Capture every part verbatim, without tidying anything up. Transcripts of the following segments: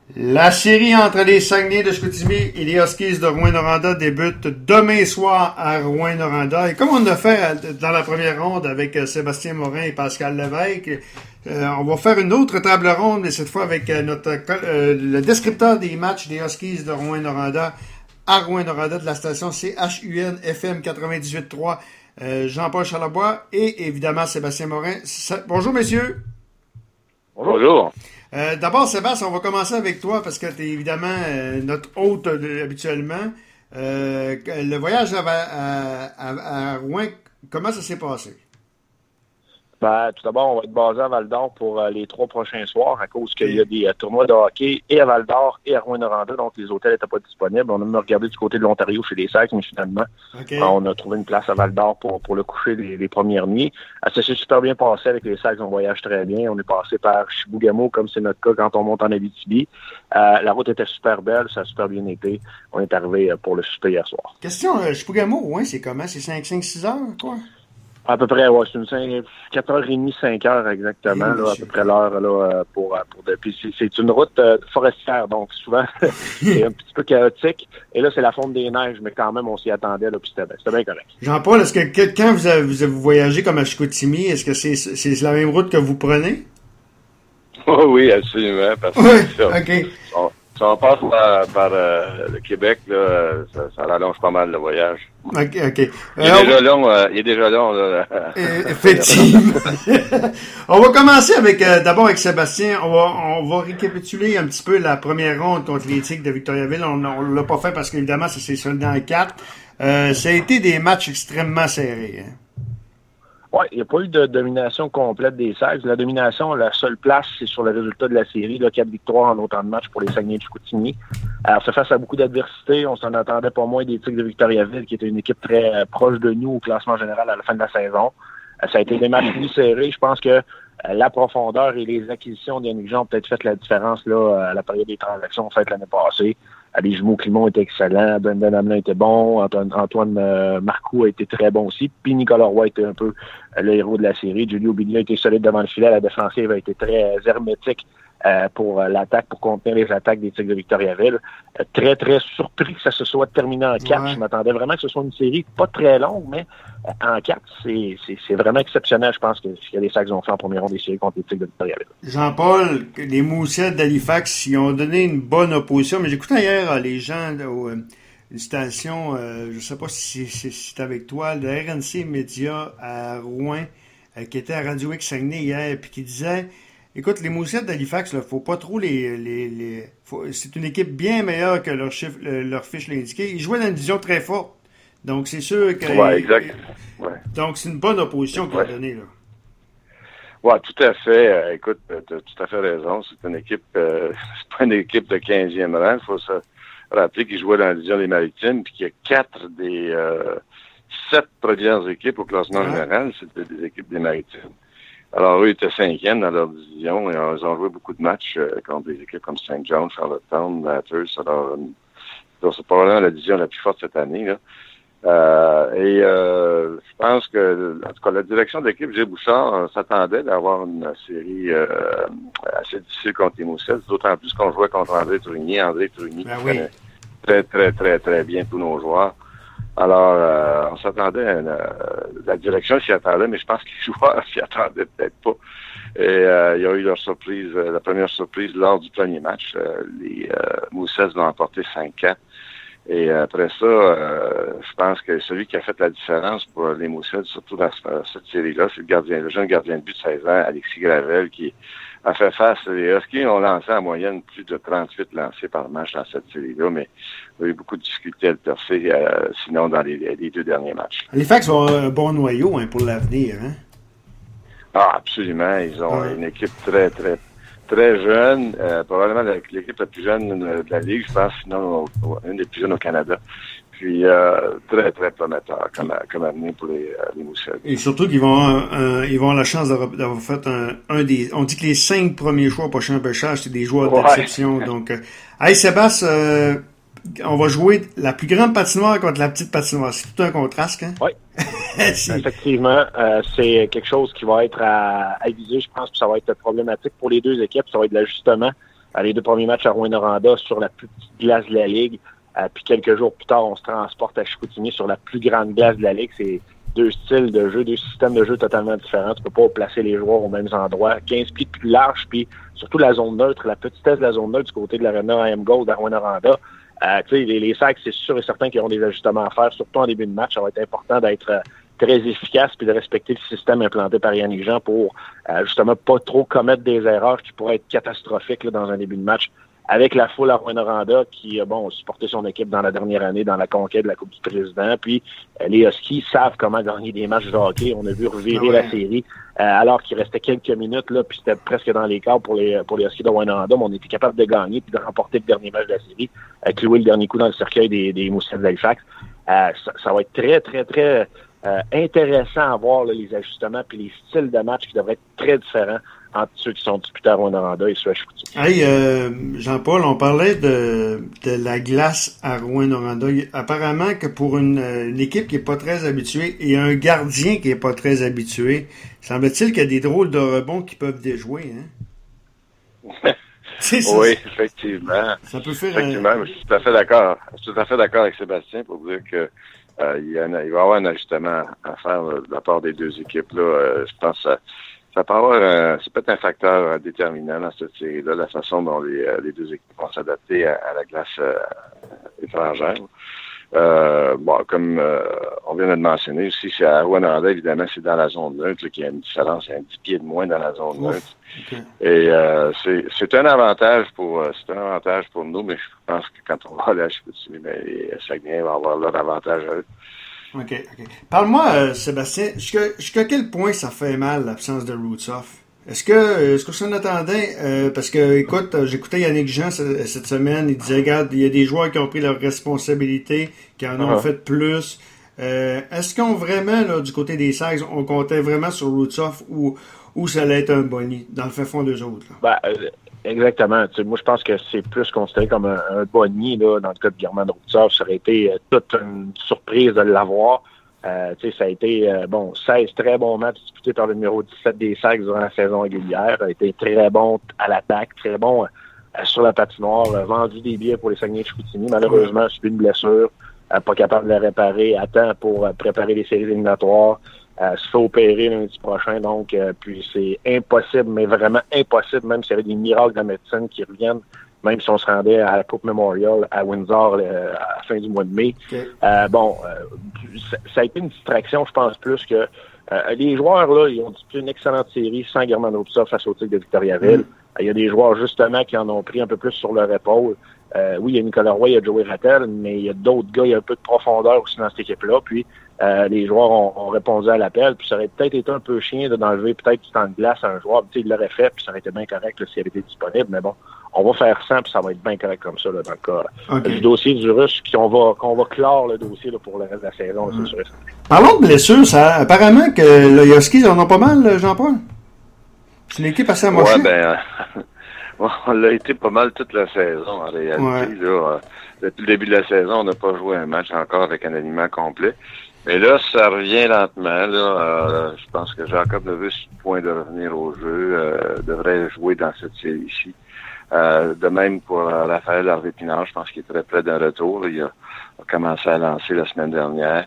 La série entre les Saguenay de Chicoutimi et les Huskies de Rouyn-Noranda débute demain soir à Rouyn-Noranda. Et comme on a fait dans la première ronde avec Sébastien Morin et Pascal Lévesque, euh, on va faire une autre table ronde, mais cette fois avec notre euh, le descripteur des matchs des Huskies de Rouyn-Noranda à Rouyn-Noranda de la station C H U N F M quatre-vingt-dix-huit trois, euh, Jean-Paul Charlebois et évidemment Sébastien Morin. Bonjour messieurs. Bonjour. Euh, d'abord, Sébastien, on va commencer avec toi parce que tu es évidemment euh, notre hôte euh, habituellement. Euh, le voyage à, à, à, à Rouen, comment ça s'est passé? Ben, tout d'abord, on va être basé à Val-d'Or pour euh, les trois prochains soirs à cause qu'il y a des euh, tournois de hockey et à Val-d'Or et à Rouyn-Noranda, donc les hôtels n'étaient pas disponibles. On a même regardé du côté de l'Ontario chez les Sacs, mais finalement, okay. euh, on a trouvé une place à Val-d'Or pour, pour le coucher les, les premières nuits. Euh, ça s'est super bien passé avec les Sacs, on voyage très bien. On est passé par Chibougamau, comme c'est notre cas quand on monte en Abitibi. Euh, la route était super belle, ça a super bien été. On est arrivé euh, pour le souper hier soir. Question, euh, Chibougamau, ouais, c'est comment? C'est cinq, six heures, quoi? À peu près, ouais, c'est une cinq, quatre heures trente, cinq heures exactement, oui, là, à peu près l'heure là, pour, pour de, puis c'est, c'est une route euh, forestière, donc souvent c'est un petit peu chaotique. Et là, c'est la fonte des neiges, mais quand même, on s'y attendait, là, puis c'était, c'était bien correct. Jean-Paul, est-ce que quand vous avez, vous avez voyagé comme à Chicoutimi, est-ce que c'est, c'est la même route que vous prenez? Oh, oui, absolument. Parce que oui, ça, OK. On, si on passe par, par euh, le Québec, là, ça, ça rallonge pas mal le voyage. OK, OK. Il est Alors, déjà long, euh, il est déjà long, là. Effectivement. On va commencer avec, euh, d'abord avec Sébastien. On va, on va récapituler un petit peu la première ronde contre les Tigres de Victoriaville. On ne l'a pas fait parce qu'évidemment, ça s'est soldé en quatre. Euh, ça a été des matchs extrêmement serrés, hein. Oui, il n'y a pas eu de domination complète des Sags. La domination, la seule place, c'est sur le résultat de la série. Là, quatre victoires en autant de matchs pour les Saguenay de Chicoutimi. Alors, ça fait face à beaucoup d'adversité. On s'en attendait pas moins des Tigres de Victoriaville, qui était une équipe très euh, proche de nous au classement général à la fin de la saison. Euh, ça a été des matchs plus serrés. Je pense que euh, la profondeur et les acquisitions d'Yannick Jean ont peut-être fait la différence là, à la période des transactions faites l'année passée. Les jumeaux Climont étaient excellents, Brendan Hamelin était bon, Antoine, Antoine euh, Marcoux a été très bon aussi, puis Nicolas Roy était un peu euh, le héros de la série. Giulio Biglia était solide devant le filet, la défensive a été très euh, hermétique euh, pour euh, l'attaque, pour contenir les attaques des Tigres de Victoriaville. Euh, très, très surpris que ça se soit terminé en quatre. Ouais. Je m'attendais vraiment que ce soit une série pas très longue, mais euh, en quatre, c'est, c'est, c'est vraiment exceptionnel, je pense, que ce que les Sacs ont fait en première ronde des séries contre les Tigres de Victoriaville. Jean-Paul, les Moussettes d'Halifax, ils ont donné une bonne opposition, mais j'écoutais hier les gens de euh, une station, euh, je ne sais pas si c'est, c'est avec toi, le R N C Média à Rouen, euh, qui était à Radio X Saguenay hier, puis qui disait, écoute, les Moussettes d'Halifax, il ne faut pas trop les... les, les faut, c'est une équipe bien meilleure que leur, chiffre, leur fiche l'indiquait. Ils jouaient dans une division très forte. Donc, c'est sûr que... Oui, exact. Ouais. Donc, c'est une bonne opposition qu'ils ont donnée, là. Oui, tout à fait. Euh, écoute, tu as tout à fait raison. C'est une équipe... Euh, c'est pas une équipe de quinzième rang. Il faut se rappeler qu'ils jouaient dans la division des Maritimes, puis qu'il y a quatre des euh, sept premières équipes au classement ah. général, c'était des équipes des Maritimes. Alors, eux, ils étaient cinquièmes dans leur division, et alors, ils ont joué beaucoup de matchs euh, contre des équipes comme Saint John, Charlottetown, Bathurst. Alors, euh, donc, c'est probablement la division la plus forte cette année, là. Euh, et euh, je pense que, en tout cas, la direction de l'équipe, G. Bouchard, euh, s'attendait d'avoir une série euh, assez difficile contre les Moussettes, d'autant plus qu'on jouait contre André Tourigny. André Tourigny ben oui. très, très, très, très bien tous nos joueurs. Alors, euh, on s'attendait, à une, euh, la direction s'y attendait, mais je pense que les joueurs s'y attendaient peut-être pas. Et euh, il y a eu leur surprise, euh, la première surprise lors du premier match. Euh, les euh, Moussettes l'ont emporté cinq quatre. Et après ça, euh, je pense que celui qui a fait la différence pour les Moussettes, surtout dans cette série-là, c'est le gardien, le jeune gardien de but de seize ans, Alexis Gravel, qui a fait face. Les Huskies ont lancé en moyenne plus de trente-huit lancés par match dans cette série-là, mais il y a eu beaucoup de difficultés à le percer, euh, sinon dans les, les deux derniers matchs. Halifax va avoir un bon noyau hein, pour l'avenir, hein? Ah, absolument. Ils ont ouais. une équipe très, très très jeune, euh, probablement l'équipe la plus jeune de la Ligue, je pense, sinon une des plus jeunes au Canada. Puis euh, très, très prometteur comme, comme avenir pour les, euh, les Moussettes. Et surtout qu'ils vont avoir, un, ils vont avoir la chance d'avoir, d'avoir fait un, un des... On dit que les cinq premiers choix au prochain repêchage, c'est des joueurs ouais. d'exception. Donc, euh, hey Sébastien, euh, on va jouer la plus grande patinoire contre la petite patinoire. C'est tout un contraste, hein? Oui. Effectivement, euh, c'est quelque chose qui va être à, à viser, je pense, que ça va être problématique pour les deux équipes. Ça va être de l'ajustement les deux premiers matchs à Rouyn-Noranda sur la plus petite glace de la Ligue. Euh, puis quelques jours plus tard, on se transporte à Chicoutimi sur la plus grande glace de la Ligue. C'est deux styles de jeu, deux systèmes de jeu totalement différents. Tu peux pas placer les joueurs aux mêmes endroits. quinze pieds de plus large, puis surtout la zone neutre, la petitesse de la zone neutre du côté de l'Arena I M Gold à Rouyn-Noranda. Euh, tu sais, les, les Sacs, c'est sûr et certain qu'ils auront des ajustements à faire, surtout en début de match. Ça va être important d'être euh, très efficace puis de respecter le système implanté par Yannick Jean pour euh, justement pas trop commettre des erreurs qui pourraient être catastrophiques là, dans un début de match. Avec la foule à Rouyn-Noranda qui a bon, supporté son équipe dans la dernière année dans la conquête de la Coupe du Président. Puis euh, les Huskies savent comment gagner des matchs de hockey. On a vu revirer ah ouais. la série euh, alors qu'il restait quelques minutes, là, puis c'était presque dans les quarts pour les pour les Huskies de Rouyn-Noranda, mais on était capable de gagner puis de remporter le dernier match de la série, euh, clouer le dernier coup dans le cercueil des, des Moussets d'Halifax. Euh, ça, ça va être très, très, très euh, intéressant à voir là, les ajustements puis les styles de match qui devraient être très différents entre ceux qui sont disputés à Rouyn-Noranda et ceux à Chicoutimi. Hey, euh, Jean-Paul, on parlait de, de la glace à Rouyn-Noranda. Apparemment que pour une, une équipe qui est pas très habituée et un gardien qui est pas très habitué, semble-t-il qu'il y a des drôles de rebonds qui peuvent déjouer, hein? C'est ça. Oui, effectivement. Ça peut faire effectivement, un... mais je suis tout à fait d'accord. Je suis tout à fait d'accord avec Sébastien pour dire que euh, il, y a, il va y avoir un ajustement à faire là, de la part des deux équipes. Là, euh, je pense que ça, ça peut avoir un, c'est peut-être un facteur déterminant dans cette série-là, la façon dont les, les deux équipes vont s'adapter à, à la glace euh, étrangère. Euh, bon, comme euh, on vient de le mentionner aussi, c'est à Rouyn-Noranda, évidemment, c'est dans la zone neutre, qu'il y a une différence, il y a un dix pieds de moins dans la zone neutre. Ouf, okay. Et euh, c'est, c'est un avantage pour c'est un avantage pour nous, mais je pense que quand on va aller à Chicoutimi, ben, les Saguenay vont avoir leur avantage à eux. OK, OK. Parle-moi, euh, Sébastien, jusqu'à, jusqu'à quel point ça fait mal l'absence de Rootsoff? Est-ce que, est-ce que ça en attendait? Euh, parce que, écoute, j'écoutais Yannick Jean cette semaine, il disait, regarde, il y a des joueurs qui ont pris leurs responsabilités, qui en ont uh-huh. fait plus. Euh, est-ce qu'on vraiment, là, du côté des Sags, on comptait vraiment sur Rootsoff ou, ou ça allait être un boni dans le fait fond d'eux autres? Là? Ben, euh, exactement. Tu sais, moi, je pense que c'est plus considéré comme un, un boni, là, dans le cas de German Rootsoff. Ça aurait été euh, toute une surprise de l'avoir. Euh, tu sais, ça a été, euh, bon, seize très bons matchs disputés par le numéro dix-sept des Sacs durant la saison régulière. Ça a été très bon à l'attaque, très bon euh, sur la patinoire, euh, vendu des billets pour les Saguenay de Chicoutimi. Malheureusement, subi une blessure, euh, pas capable de la réparer à temps pour euh, préparer les séries éliminatoires. Euh, se fait opérer lundi prochain, donc, euh, puis c'est impossible, mais vraiment impossible, même s'il y avait des miracles de la médecine qui reviennent, même si on se rendait à la Coupe Memorial à Windsor euh, à la fin du mois de mai. Okay. Euh, bon, euh, ça, ça a été une distraction, je pense, plus que euh, les joueurs, là, ils ont disputé une excellente série sans German Rootsoff face au Tigre de Victoriaville. Mm. Il y a des joueurs, justement, qui en ont pris un peu plus sur leur épaule. Euh, oui, il y a Nicolas Roy, il y a Joey Rattel, mais il y a d'autres gars, il y a un peu de profondeur aussi dans cette équipe-là. Puis, euh, les joueurs ont, ont répondu à l'appel, puis ça aurait peut-être été un peu chien de d'enlever peut-être du temps de glace à un joueur. Tu sais, il l'aurait fait, puis ça aurait été bien correct là, s'il avait été disponible. Mais bon, on va faire ça, puis ça va être bien correct comme ça, là, dans le cas okay. du dossier du Russe, puis on va, qu'on va clore le dossier là, pour le reste de la saison. Mm. C'est sûr. Parlons de blessures, ça, apparemment que le Huskies en ont pas mal, Jean-Paul. C'est une équipe assez amochée. Ouais, ben, euh, on l'a été pas mal toute la saison, en réalité. Ouais. Là, euh, depuis le début de la saison, on n'a pas joué un match encore avec un alignement complet. Mais là, ça revient lentement. Là, euh, je pense que Jacob Neves, sur le point de revenir au jeu, euh, devrait jouer dans cette série-ci. Euh, de même pour euh, Raphaël Harvey-Pinard, je pense qu'il est très près d'un retour. Il a, a commencé à lancer la semaine dernière.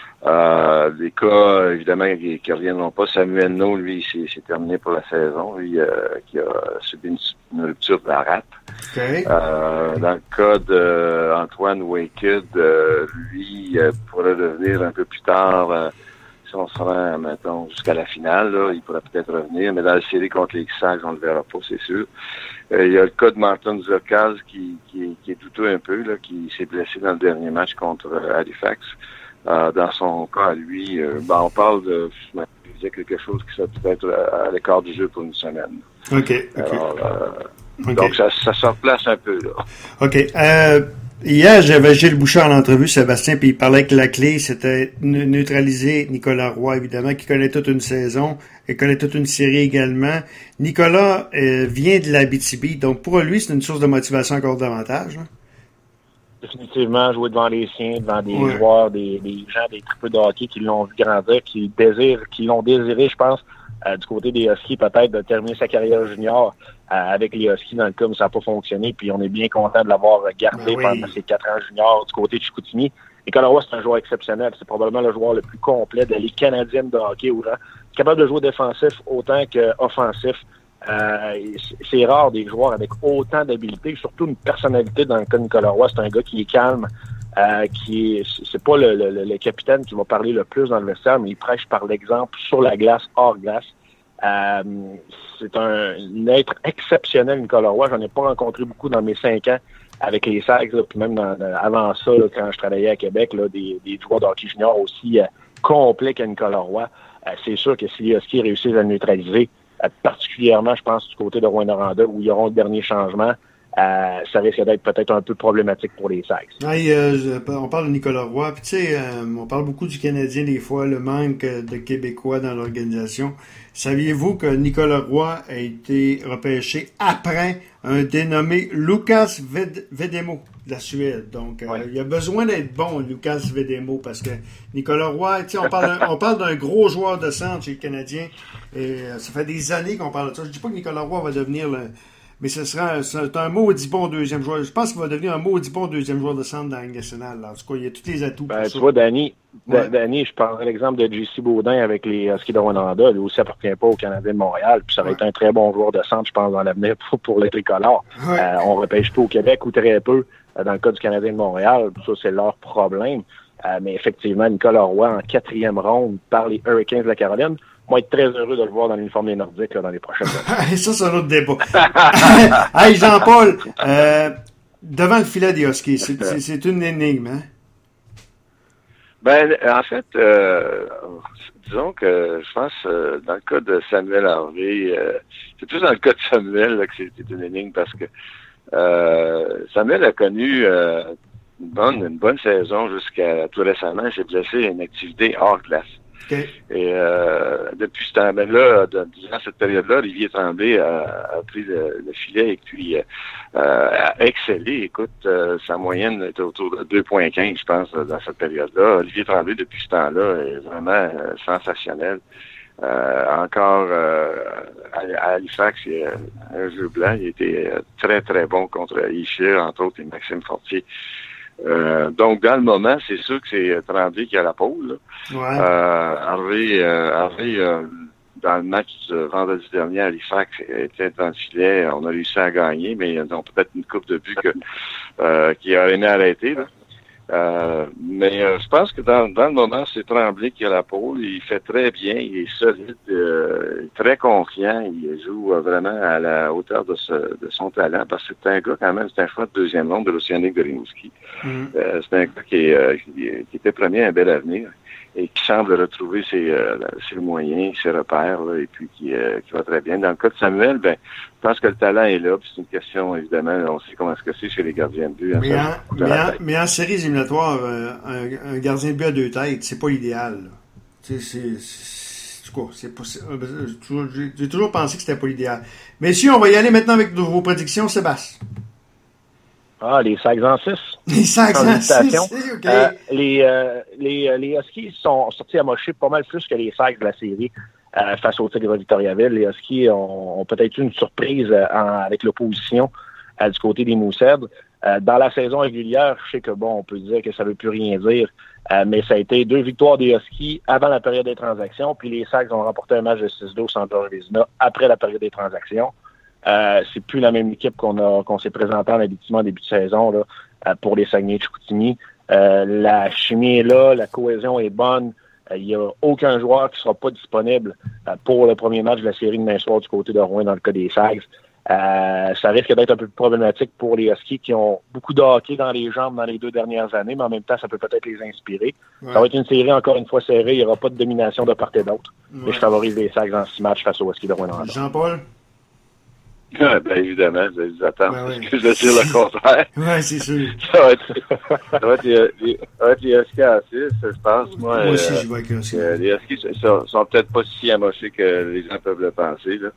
Euh, les cas, évidemment, qui, qui reviendront pas. Samuel No, lui, c'est, c'est terminé pour la saison. Lui, euh, qui a subi une, une rupture de la rate. Okay. Euh, dans le cas d'Antoine Waked, euh, lui, euh, pourrait revenir un peu plus tard. Euh, si on se rend, mettons, jusqu'à la finale, là, il pourrait peut-être revenir. Mais dans la série contre les Sags, on ne le verra pas, c'est sûr. Euh, il y a le cas de Martin Zerkaz qui, qui, qui est douteux un peu, là, qui s'est blessé dans le dernier match contre euh, Halifax. Euh, dans son cas, à lui, euh, ben, on parle de je quelque chose qui serait peut-être à, à l'écart du jeu pour une semaine. OK. okay. Alors, euh, okay. Donc, ça, ça se replace un peu, là. OK. Euh, hier, j'avais Gilles Bouchard en entrevue, Sébastien, puis il parlait que la clé, c'était neutraliser Nicolas Roy, évidemment, qui connaît toute une saison et connaît toute une série également. Nicolas euh, vient de l'Abitibi, donc pour lui, c'est une source de motivation encore davantage, hein? Définitivement, jouer devant les siens, devant des ouais. joueurs, des, des gens, des triples de hockey qui l'ont vu grandir, qui désirent, qui l'ont désiré, je pense, Euh, du côté des Huskies, peut-être de terminer sa carrière junior euh, avec les Huskies dans le cas où ça n'a pas fonctionné. Puis on est bien content de l'avoir gardé ben oui. pendant ses quatre ans juniors du côté de Chicoutimi. Nicolas Roy, c'est un joueur exceptionnel. C'est probablement le joueur le plus complet de la Ligue canadienne de hockey au rang. Capable de jouer défensif autant qu'offensif. Euh, c'est rare des joueurs avec autant d'habileté, surtout une personnalité dans le cas de Nicolas Roy. C'est un gars qui est calme, euh, qui est, c'est pas le, le, le capitaine qui va parler le plus dans le vestiaire, mais il prêche par l'exemple sur la glace, hors glace. Euh, c'est un, un être exceptionnel, Nicolas Roy. J'en ai pas rencontré beaucoup dans mes cinq ans avec les Sags, là, puis même dans, avant ça, là, quand je travaillais à Québec, là, des, des joueurs de hockey junior aussi euh, complets que Nicolas Roy. Euh, c'est sûr que si les Huskies réussissent à le neutraliser, euh, particulièrement, je pense, du côté de Rouyn-Noranda, où il y aura le dernier changement, euh, ça risque d'être peut-être un peu problématique pour les Sags. Hey, euh, je, on parle de Nicolas Roy, puis tu sais, euh, on parle beaucoup du Canadien des fois, le manque de Québécois dans l'organisation. Saviez-vous que Nicolas Roy a été repêché après un dénommé Lucas Vedemo de la Suède? Donc, euh, ouais. il a besoin d'être bon, Lucas Vedemo, parce que Nicolas Roy, tu sais, on parle d'un, on parle d'un gros joueur de centre chez le Canadien, et euh, ça fait des années qu'on parle de ça. Je dis pas que Nicolas Roy va devenir le... Mais ce sera c'est un maudit bon deuxième joueur. Je pense qu'il va devenir un maudit bon deuxième joueur de centre dans la Ligue nationale. Là. En tout cas, il y a tous les atouts. Ben, pour tu ça. vois, Danny, ouais. Danny, je prendrais l'exemple de J C Baudin avec les Huskies de Rwanda. Lui aussi appartient pas au Canadien de Montréal. Puis ça aurait ouais. été un très bon joueur de centre, je pense, dans l'avenir pour, pour les tricolores. Ouais. Euh, on repêche pas au Québec ou très peu euh, dans le cas du Canadien de Montréal. Ça, c'est leur problème. Euh, mais effectivement, Nicolas Roy en quatrième ronde par les Hurricanes de la Caroline. Moi, être très heureux de le voir dans l'uniforme des Nordiques là, dans les prochaines années. Ça, c'est un autre débat. Hey, Jean-Paul, euh, devant le filet des Huskies, c'est, c'est, c'est une énigme, hein? Ben, en fait, euh, disons que je pense, euh, dans le cas de Samuel Harvey, euh, c'est plus dans le cas de Samuel là, que c'est, c'est une énigme parce que euh, Samuel a connu euh, une bonne, une bonne saison jusqu'à tout récemment. Il s'est blessé à une activité hors glace. Okay. Et euh, depuis ce temps-là, là, durant cette période-là, Olivier Tremblay a, a pris le, le filet et puis euh, a excellé. Écoute, euh, sa moyenne était autour de deux virgule quinze, je pense, dans cette période-là. Olivier Tremblay, depuis ce temps-là, est vraiment euh, sensationnel. Euh, encore euh, à, à Halifax, il y a un jeu blanc. Il était très, très bon contre Ishii, entre autres, et Maxime Fortier. Euh, donc, dans le moment, c'est sûr que c'est Tremblay qui a la pôle. Là. Ouais. Euh, Harvey, euh, Harvey euh, dans le match de vendredi dernier à Halifax, était dans le filet. On a réussi à gagner, mais ils ont peut-être une coupe de but que, euh, qui aurait aimé arrêter. Là. Euh, mais euh, je pense que dans, dans le moment, c'est Tremblay qui a la pôle. Il fait très bien, il est solide, euh, très confiant. Il joue euh, vraiment à la hauteur de, ce, de son talent parce que c'est un gars quand même, c'est un choix de deuxième ronde de l'Océanique de Rimouski. Mm. Euh, c'est un gars qui, est, euh, qui, qui était premier à un bel avenir et qui semble retrouver ses, euh, ses moyens, ses repères, là, et puis qui, euh, qui va très bien. Dans le cas de Samuel, ben, je pense que le talent est là, puis c'est une question, évidemment, on sait comment est-ce que c'est chez les gardiens de but. Mais, en, mais, en, mais en séries éliminatoires, euh, un, un gardien de but à deux têtes, c'est pas l'idéal. Tu sais, c'est, c'est, quoi, c'est pas, c'est, j'ai, j'ai toujours pensé que c'était pas l'idéal. Messieurs, on va y aller maintenant avec vos prédictions, Sébastien. Ah, les Sags en six. Les Sags en six, OK. Euh, les, euh, les, les Huskies sont sortis amochés pas mal plus que les Sags de la série euh, face au Tigres de Victoriaville. Les Huskies ont, ont peut-être eu une surprise euh, en, avec l'opposition euh, du côté des Mooseheads. Euh, dans la saison régulière, je sais que, bon, on peut dire que ça veut plus rien dire, euh, mais ça a été deux victoires des Huskies avant la période des transactions, puis les Sags ont remporté un match de six deux au Centre Vézina après la période des transactions. Euh, c'est plus la même équipe qu'on a qu'on s'est présenté en habituellement en début de saison là, euh, pour les Saguenay de Chicoutimi. Euh, la chimie est là, la cohésion est bonne. Il euh, n'y a aucun joueur qui ne sera pas disponible euh, pour le premier match de la série de demain soir du côté de Rouen dans le cas des Sags. Euh, ça risque d'être un peu plus problématique pour les Huskies qui ont beaucoup de hockey dans les jambes dans les deux dernières années, mais en même temps, ça peut peut-être les inspirer. Ouais. Ça va être une série encore une fois serrée. Il n'y aura pas de domination de part et d'autre. Ouais. Mais je favorise les Sags en six matchs face aux Huskies de Rouen. Jean-Paul? Ouais, ben évidemment, je les attends. Ben oui. Parce que je vais dire le contraire. Oui, c'est sûr. Ça va être, ça va être les, les, ça va être les Huskies à six, je pense. Moi, moi aussi, euh, j'y vais avec Huskies. Euh, les Huskies sont, sont peut-être pas si amochés que les gens peuvent le penser. Là.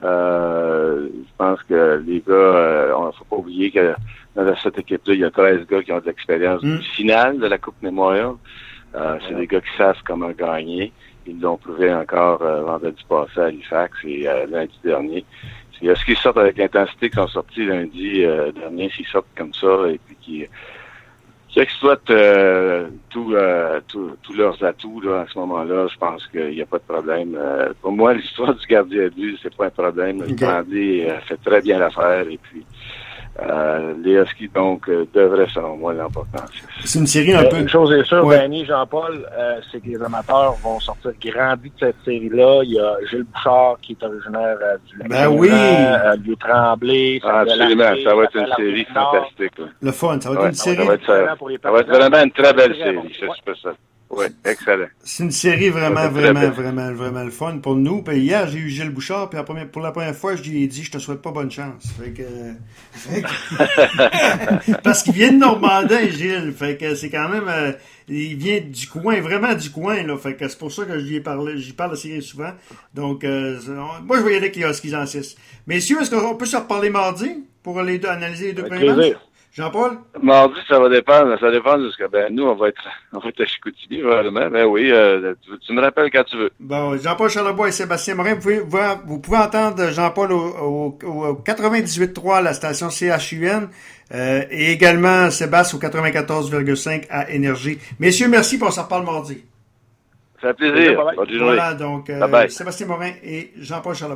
Euh, je pense que les gars, euh, on ne faut pas oublier que dans cette équipe-là, il y a treize gars qui ont de l'expérience mm. du final de la Coupe Memorial. Euh, c'est ouais. des gars qui savent comment gagner. Ils l'ont prouvé encore euh, vendredi passé à Halifax et euh, lundi dernier. Il y a ce qui sortent avec intensité qui sont sortis lundi euh, dernier, s'ils sortent comme ça et puis qui, qui exploitent euh, tous euh, leurs atouts là, à ce moment-là, je pense qu'il n'y a pas de problème. Euh, pour moi, l'histoire du gardien de but, c'est pas un problème. Le Tremblay euh, fait très bien l'affaire et puis Euh, les Huskies, donc, euh, devraient, selon moi, l'emporter. C'est une série un euh, peu... Une chose est sûre, ouais. Danny, Jean-Paul, euh, c'est que les amateurs vont sortir grandis de cette série-là. Il y a Gilles Bouchard, qui est originaire euh, du lac Ben oui! Euh, Lieu Tremblay. Ah, absolument, ça va être une série fantastique. Là. Le fun, ça va être ouais, une série... Ça va être, ça, ça va être vraiment une très belle série, ça, je peux ça. Oui, excellent. C'est une série vraiment, vraiment, vraiment, vraiment le fun pour nous. Puis hier, j'ai eu Gilles Bouchard, puis la première, pour la première fois, je lui ai dit, je te souhaite pas bonne chance. Fait que, fait que parce qu'il vient de Normandin, Gilles. Fait que c'est quand même, euh, il vient du coin, vraiment du coin, là. Fait que c'est pour ça que je lui ai parlé, j'y parle de série souvent. Donc, euh, moi, je vais y aller avec les Huskies en six. Messieurs, est-ce qu'on peut se reparler mardi pour les deux, analyser les deux premiers matchs? Jean-Paul? Mardi, ça va dépendre. Ça dépend de ce que, ben, nous, on va être, on va être à Chicoutimi, vraiment. Ben oui, euh, tu, tu me rappelles quand tu veux. Bon, Jean-Paul Charlebois et Sébastien Morin, vous pouvez, vous pouvez entendre Jean-Paul au, au, au quatre-vingt-dix-huit trois à la station C H U N, euh, et également Sébastien au quatre-vingt-quatorze virgule cinq à Énergie. Messieurs, merci, puis on s'en reparle mardi. Ça fait plaisir. Bonne journée. Voilà, donc, euh, Sébastien Morin et Jean-Paul Charlebois.